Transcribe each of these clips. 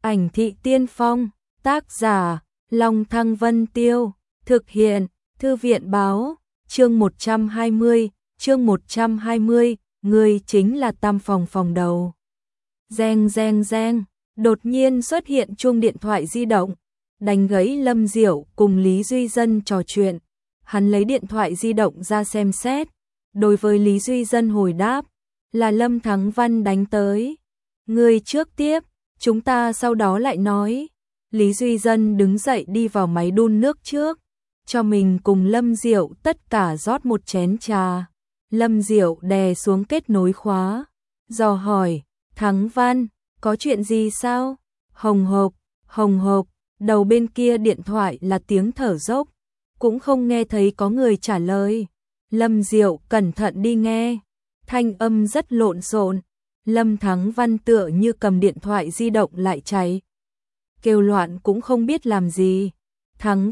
Ảnh thị tiên phong, tác giả, Long Thăng Vân Tiêu, thực hiện, Thư viện báo, chương 120, người chính là Tam Phòng phòng đầu. Reng reng reng, đột nhiên xuất hiện chuông điện thoại di động, đánh gãy Lâm Diệu cùng Lý Duy Dân trò chuyện. Hắn lấy điện thoại di động ra xem xét, đối với Lý Duy Dân hồi đáp, là Lâm Thắng Văn đánh tới. Người trước tiếp, chúng ta sau đó lại nói. Lý Duy Dân đứng dậy đi vào máy đun nước trước, cho mình cùng Lâm Diệu tất cả rót một chén trà. Lâm Diệu đè xuống kết nối khóa, dò hỏi, Thắng Văn, có chuyện gì sao? Hồng hộc, đầu bên kia điện thoại là tiếng thở dốc, cũng không nghe thấy có người trả lời. Lâm Diệu cẩn thận đi nghe, thanh âm rất lộn xộn. Lâm Thắng Văn tựa như cầm điện thoại di động lại cháy, kêu loạn cũng không biết làm gì. Thắng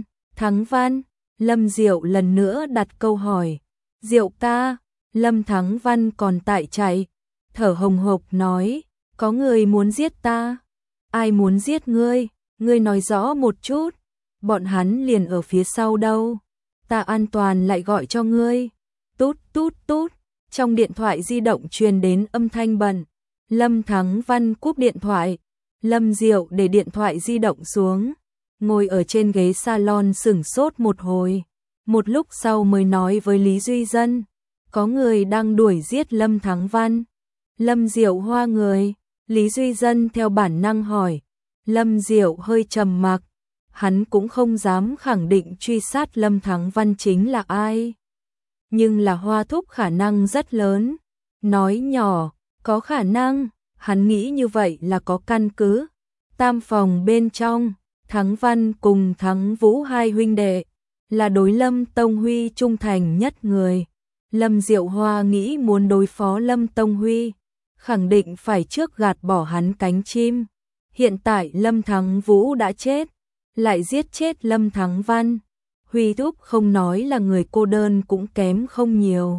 Văn, Lâm Diệu lần nữa đặt câu hỏi. Diệu ca, Lâm Thắng Văn còn tại chạy, thở hồng hộc nói, có người muốn giết ta. Ai muốn giết ngươi? Ngươi nói rõ một chút. Bọn hắn liền ở phía sau đâu. Ta an toàn lại gọi cho ngươi. Tút tút tút. Trong điện thoại di động truyền đến âm thanh bận. Lâm Thắng Văn cúp điện thoại. Lâm Diệu để điện thoại di động xuống, ngồi ở trên ghế salon sửng sốt một hồi. Một lúc sau mới nói với Lý Duy Dân, có người đang đuổi giết Lâm Thắng Văn. Lâm Diệu hoa người. Lý Duy Dân theo bản năng hỏi. Lâm Diệu hơi trầm mặc, hắn cũng không dám khẳng định truy sát Lâm Thắng Văn chính là ai. Nhưng là Hoa Thúc khả năng rất lớn. Nói nhỏ, có khả năng, hắn nghĩ như vậy là có căn cứ. Tam phòng bên trong, Thắng Văn cùng Thắng Vũ hai huynh đệ, là đối Lâm Tông Huy trung thành nhất người. Lâm Diệu Hoa nghĩ muốn đối phó Lâm Tông Huy, khẳng định phải trước gạt bỏ hắn cánh chim. Hiện tại Lâm Thắng Vũ đã chết, lại giết chết Lâm Thắng Văn. Huy Thúc không nói là người cô đơn cũng kém không nhiều.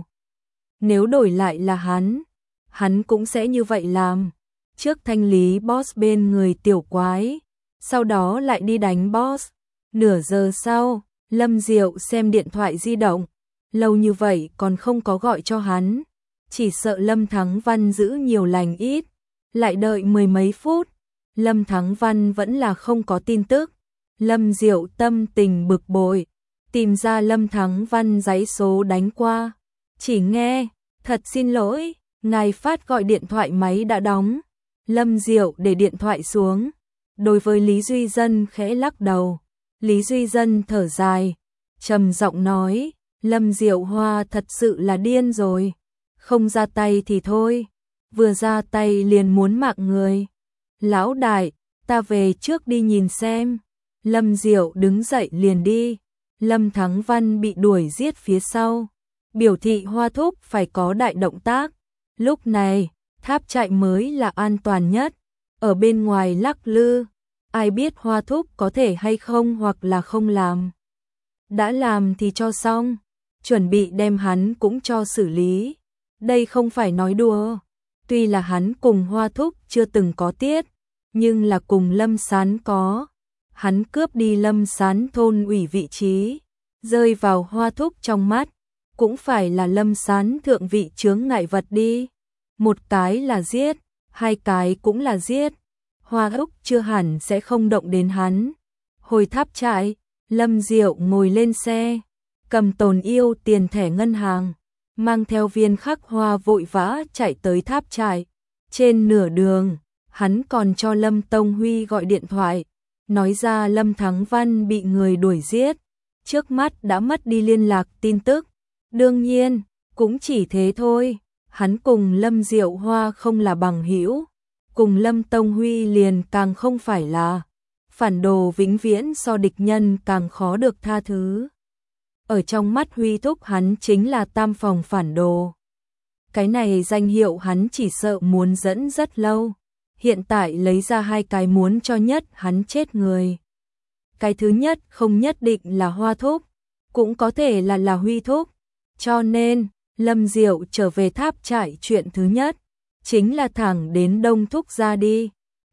Nếu đổi lại là hắn cũng sẽ như vậy làm. Trước thanh lý boss bên người tiểu quái, sau đó lại đi đánh boss. Nửa giờ sau, Lâm Diệu xem điện thoại di động, lâu như vậy còn không có gọi cho hắn. Chỉ sợ Lâm Thắng Văn giữ nhiều lành ít, lại đợi mười mấy phút. Lâm Thắng Văn vẫn là không có tin tức. Lâm Diệu tâm tình bực bội, tìm ra Lâm Thắng Văn giấy số đánh qua. Chỉ nghe, thật xin lỗi, ngài phát gọi điện thoại máy đã đóng. Lâm Diệu để điện thoại xuống, đối với Lý Duy Dân khẽ lắc đầu. Lý Duy Dân thở dài, trầm giọng nói, Lâm Diệu Hoa thật sự là điên rồi. Không ra tay thì thôi, vừa ra tay liền muốn mạng người. Lão đại, ta về trước đi nhìn xem. Lâm Diệu đứng dậy liền đi. Lâm Thắng Văn bị đuổi giết phía sau, biểu thị Hoa Thúc phải có đại động tác. Lúc này, tháp chạy mới là an toàn nhất. Ở bên ngoài lắc lư, ai biết Hoa Thúc có thể hay không hoặc là không làm. Đã làm thì cho xong, chuẩn bị đem hắn cũng cho xử lý. Đây không phải nói đùa. Tuy là hắn cùng Hoa Thúc chưa từng có tiết, nhưng là cùng Lâm Sán có. Hắn cướp đi Lâm Sán thôn ủy vị trí, rơi vào Hoa Thúc trong mắt, cũng phải là Lâm Sán thượng vị chướng ngại vật đi. Một cái là giết, hai cái cũng là giết. Hoa Thúc chưa hẳn sẽ không động đến hắn. Hồi tháp trại, Lâm Diệu ngồi lên xe, cầm tồn yêu tiền thẻ ngân hàng, mang theo viên khắc hoa vội vã chạy tới tháp trại. Trên nửa đường, hắn còn cho Lâm Tông Huy gọi điện thoại, nói ra Lâm Thắng Văn bị người đuổi giết, trước mắt đã mất đi liên lạc tin tức. Đương nhiên, cũng chỉ thế thôi, hắn cùng Lâm Diệu Hoa không là bằng hữu, cùng Lâm Tông Huy liền càng không phải là. Phản đồ vĩnh viễn so địch nhân càng khó được tha thứ. Ở trong mắt Huy Thúc hắn chính là tam phòng phản đồ. Cái này danh hiệu hắn chỉ sợ muốn dẫn rất lâu. Hiện tại lấy ra hai cái muốn cho nhất hắn chết người. Cái thứ nhất không nhất định là Hoa Thúc, cũng có thể là Huy Thúc. Cho nên, Lâm Diệu trở về tháp trại chuyện thứ nhất chính là thẳng đến Đông Thúc ra đi.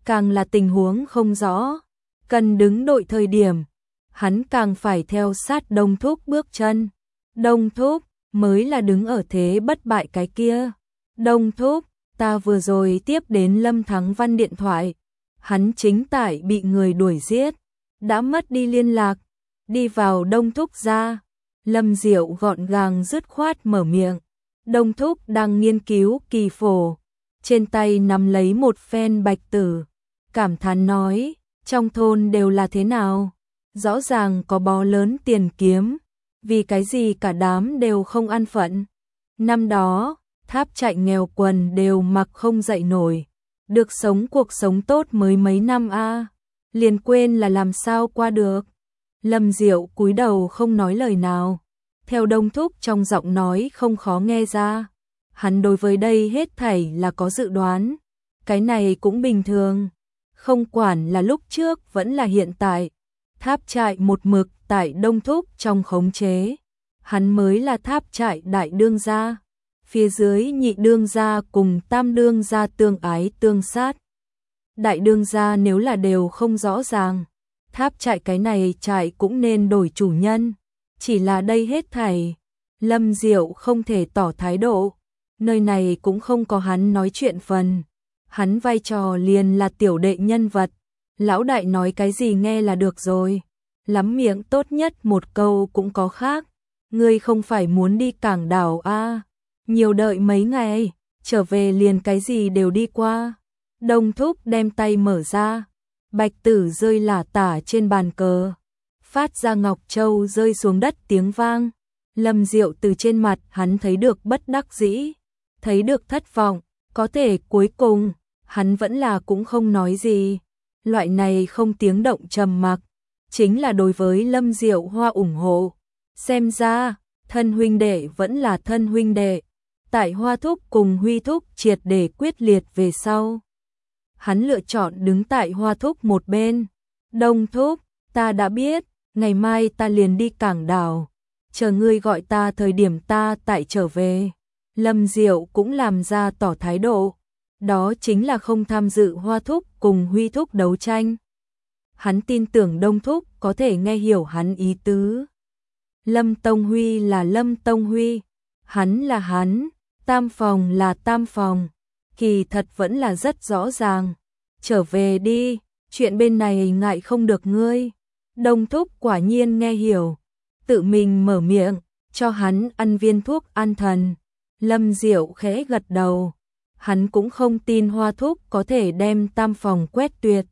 càng là tình huống không rõ, cần đứng đội thời điểm, hắn càng phải theo sát Đông Thúc bước chân. Đông Thúc mới là đứng ở thế bất bại cái kia. Đông Thúc, ta vừa rồi tiếp đến Lâm Thắng Văn điện thoại, hắn chính tại bị người đuổi giết, đã mất đi liên lạc, đi vào Đông Thúc ra. Lâm Diệu gọn gàng dứt khoát mở miệng. Đông Thúc đang nghiên cứu kỳ phổ, trên tay nắm lấy một phen bạch tử, cảm thán nói, trong thôn đều là thế nào, rõ ràng có bó lớn tiền kiếm, vì cái gì cả đám đều không an phận. Năm đó, Tháp Trại nghèo quần đều mặc không dậy nổi, được sống cuộc sống tốt mới mấy năm a, liền quên là làm sao qua được. Lâm Diệu cúi đầu không nói lời nào, theo Đông Thúc trong giọng nói không khó nghe ra, hắn đối với đây hết thảy là có dự đoán, cái này cũng bình thường, không quản là lúc trước vẫn là hiện tại, Tháp Trại một mực tại Đông Thúc trong khống chế, hắn mới là Tháp Trại đại đương gia, phía dưới nhị đương gia cùng tam đương gia tương ái tương sát. Đại đương gia nếu là đều không rõ ràng, Tháp Trại cái này trại cũng nên đổi chủ nhân, chỉ là đây hết thảy, Lâm Diệu không thể tỏ thái độ, nơi này cũng không có hắn nói chuyện phần, hắn vai trò liền là tiểu đệ nhân vật, lão đại nói cái gì nghe là được rồi, lắm miệng tốt nhất một câu cũng có khác, ngươi không phải muốn đi Cảng Đảo a, nhiều đợi mấy ngày, trở về liền cái gì đều đi qua. Đông Thúc đem tay mở ra, bạch tử rơi lả tả trên bàn cờ, phát ra ngọc châu rơi xuống đất tiếng vang. Lâm Diệu từ trên mặt hắn thấy được bất đắc dĩ, thấy được thất vọng, có thể cuối cùng hắn vẫn là cũng không nói gì. Loại này không tiếng động trầm mặc, chính là đối với Lâm Diệu Hoa ủng hộ. Xem ra, thân huynh đệ vẫn là thân huynh đệ. Tại Hoa Thúc cùng Huy Thúc triệt để quyết liệt về sau, hắn lựa chọn đứng tại Hoa Thúc một bên. Đông Thúc, ta đã biết, ngày mai ta liền đi Cảng Đảo, chờ ngươi gọi ta thời điểm ta tại trở về. Lâm Diệu cũng làm ra tỏ thái độ, đó chính là không tham dự Hoa Thúc cùng Huy Thúc đấu tranh. Hắn tin tưởng Đông Thúc có thể nghe hiểu hắn ý tứ. Lâm Tông Huy là Lâm Tông Huy, hắn là hắn, Tam Phòng là Tam Phòng, kỳ thật vẫn là rất rõ ràng. Trở về đi, chuyện bên này ngại không được ngươi. Đông Thúc quả nhiên nghe hiểu, tự mình mở miệng, cho hắn ăn viên thuốc an thần. Lâm Diệu khẽ gật đầu, hắn cũng không tin Hoa Thúc có thể đem Tam Phòng quét tuyệt.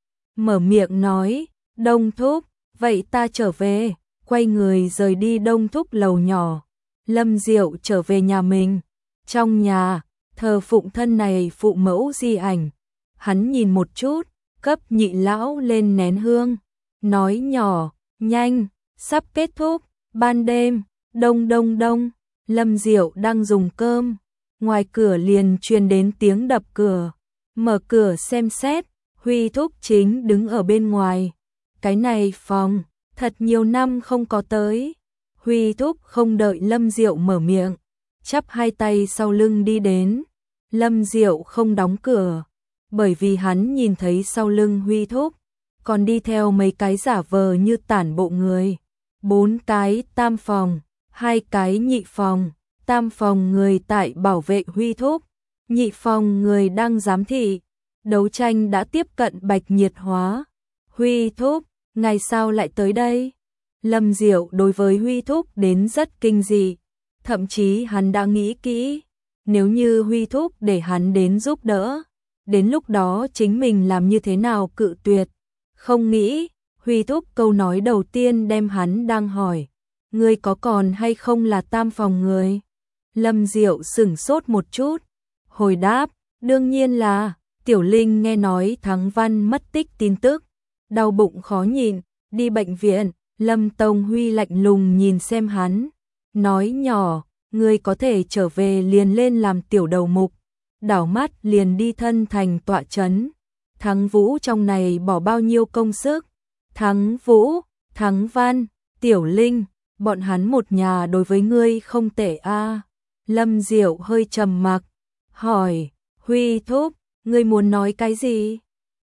Mở miệng nói, Đông Thúc, vậy ta trở về, quay người rời đi Đông Thúc lầu nhỏ. Lâm Diệu trở về nhà mình, trong nhà, thờ phụng thân này phụ mẫu di ảnh. Hắn nhìn một chút, cấp nhị lão lên nén hương, nói nhỏ, nhanh, sắp kết thúc, ban đêm, đông đông đông, Lâm Diệu đang dùng cơm, ngoài cửa liền truyền đến tiếng đập cửa, mở cửa xem xét, Huy Thúc chính đứng ở bên ngoài, cái này phòng, thật nhiều năm không có tới. Huy Thúc không đợi Lâm Diệu mở miệng, chắp hai tay sau lưng đi đến. Lâm Diệu không đóng cửa, bởi vì hắn nhìn thấy sau lưng Huy Thúc, còn đi theo mấy cái giả vờ như tản bộ người. 4 cái Tam Phòng, 2 cái Nhị Phòng, Tam Phòng người tại bảo vệ Huy Thúc, Nhị Phòng người đang giám thị. Đấu tranh đã tiếp cận bạch nhiệt hóa. Huy Thúc, ngày sao lại tới đây? Lâm Diệu đối với Huy Thúc đến rất kinh dị, thậm chí hắn đã nghĩ kỹ, nếu như Huy Thúc để hắn đến giúp đỡ, đến lúc đó chính mình làm như thế nào cự tuyệt. Không nghĩ, Huy Thúc câu nói đầu tiên đem hắn đang hỏi, ngươi có còn hay không là Tam Phòng người? Lâm Diệu sửng sốt một chút, hồi đáp, đương nhiên là. Tiểu Linh nghe nói Thắng Văn mất tích tin tức, đau bụng khó nhịn, đi bệnh viện. Lâm Tông Huy lạnh lùng nhìn xem hắn, nói nhỏ, ngươi có thể trở về liền lên làm tiểu đầu mục, đảo mắt liền đi thân thành tọa chấn. Thắng Vũ trong này bỏ bao nhiêu công sức? Thắng Vũ, Thắng Văn, Tiểu Linh, bọn hắn một nhà đối với ngươi không tệ a. Lâm Diệu hơi trầm mặc, hỏi, Huy Thúc, ngươi muốn nói cái gì?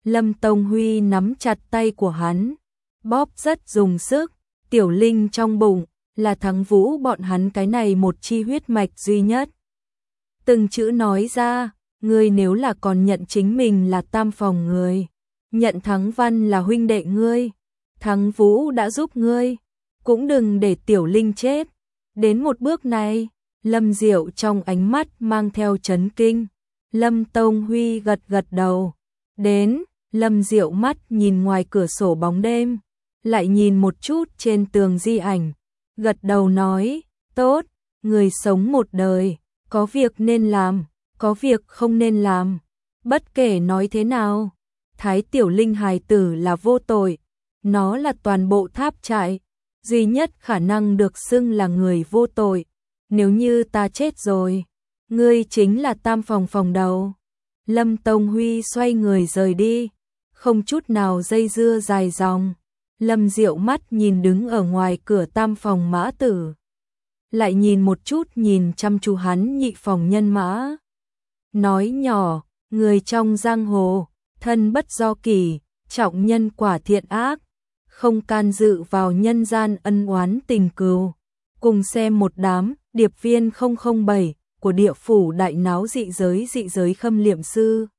Lâm Tông Huy nắm chặt tay của hắn, bóp rất dùng sức, Tiểu Linh trong bụng, là Thắng Vũ bọn hắn cái này một chi huyết mạch duy nhất. Từng chữ nói ra, ngươi nếu là còn nhận chính mình là tam phòng người, nhận Thắng Văn là huynh đệ ngươi, Thắng Vũ đã giúp ngươi, cũng đừng để Tiểu Linh chết. Đến một bước này, Lâm Diệu trong ánh mắt mang theo chấn kinh. Lâm Tông Huy gật gật đầu. Đến, Lâm Diệu mắt nhìn ngoài cửa sổ bóng đêm, lại nhìn một chút trên tường di ảnh, gật đầu nói, tốt, người sống một đời, có việc nên làm, có việc không nên làm, bất kể nói thế nào. Thái Tiểu Linh hài tử là vô tội, nó là toàn bộ tháp trại, duy nhất khả năng được xưng là người vô tội. Nếu như ta chết rồi, ngươi chính là tam phòng phòng đầu. Lâm Tông Huy xoay người rời đi, không chút nào dây dưa dài dòng. Lâm Diệu mắt nhìn đứng ở ngoài cửa tam phòng Mã Tử, lại nhìn một chút nhìn chăm chú hắn nhị phòng Nhân Mã. Nói nhỏ, người trong giang hồ, thân bất do kỷ, trọng nhân quả thiện ác, không can dự vào nhân gian ân oán tình cừu. Cùng xem một đám điệp viên 007 của địa phủ đại náo dị giới khâm liệm sư.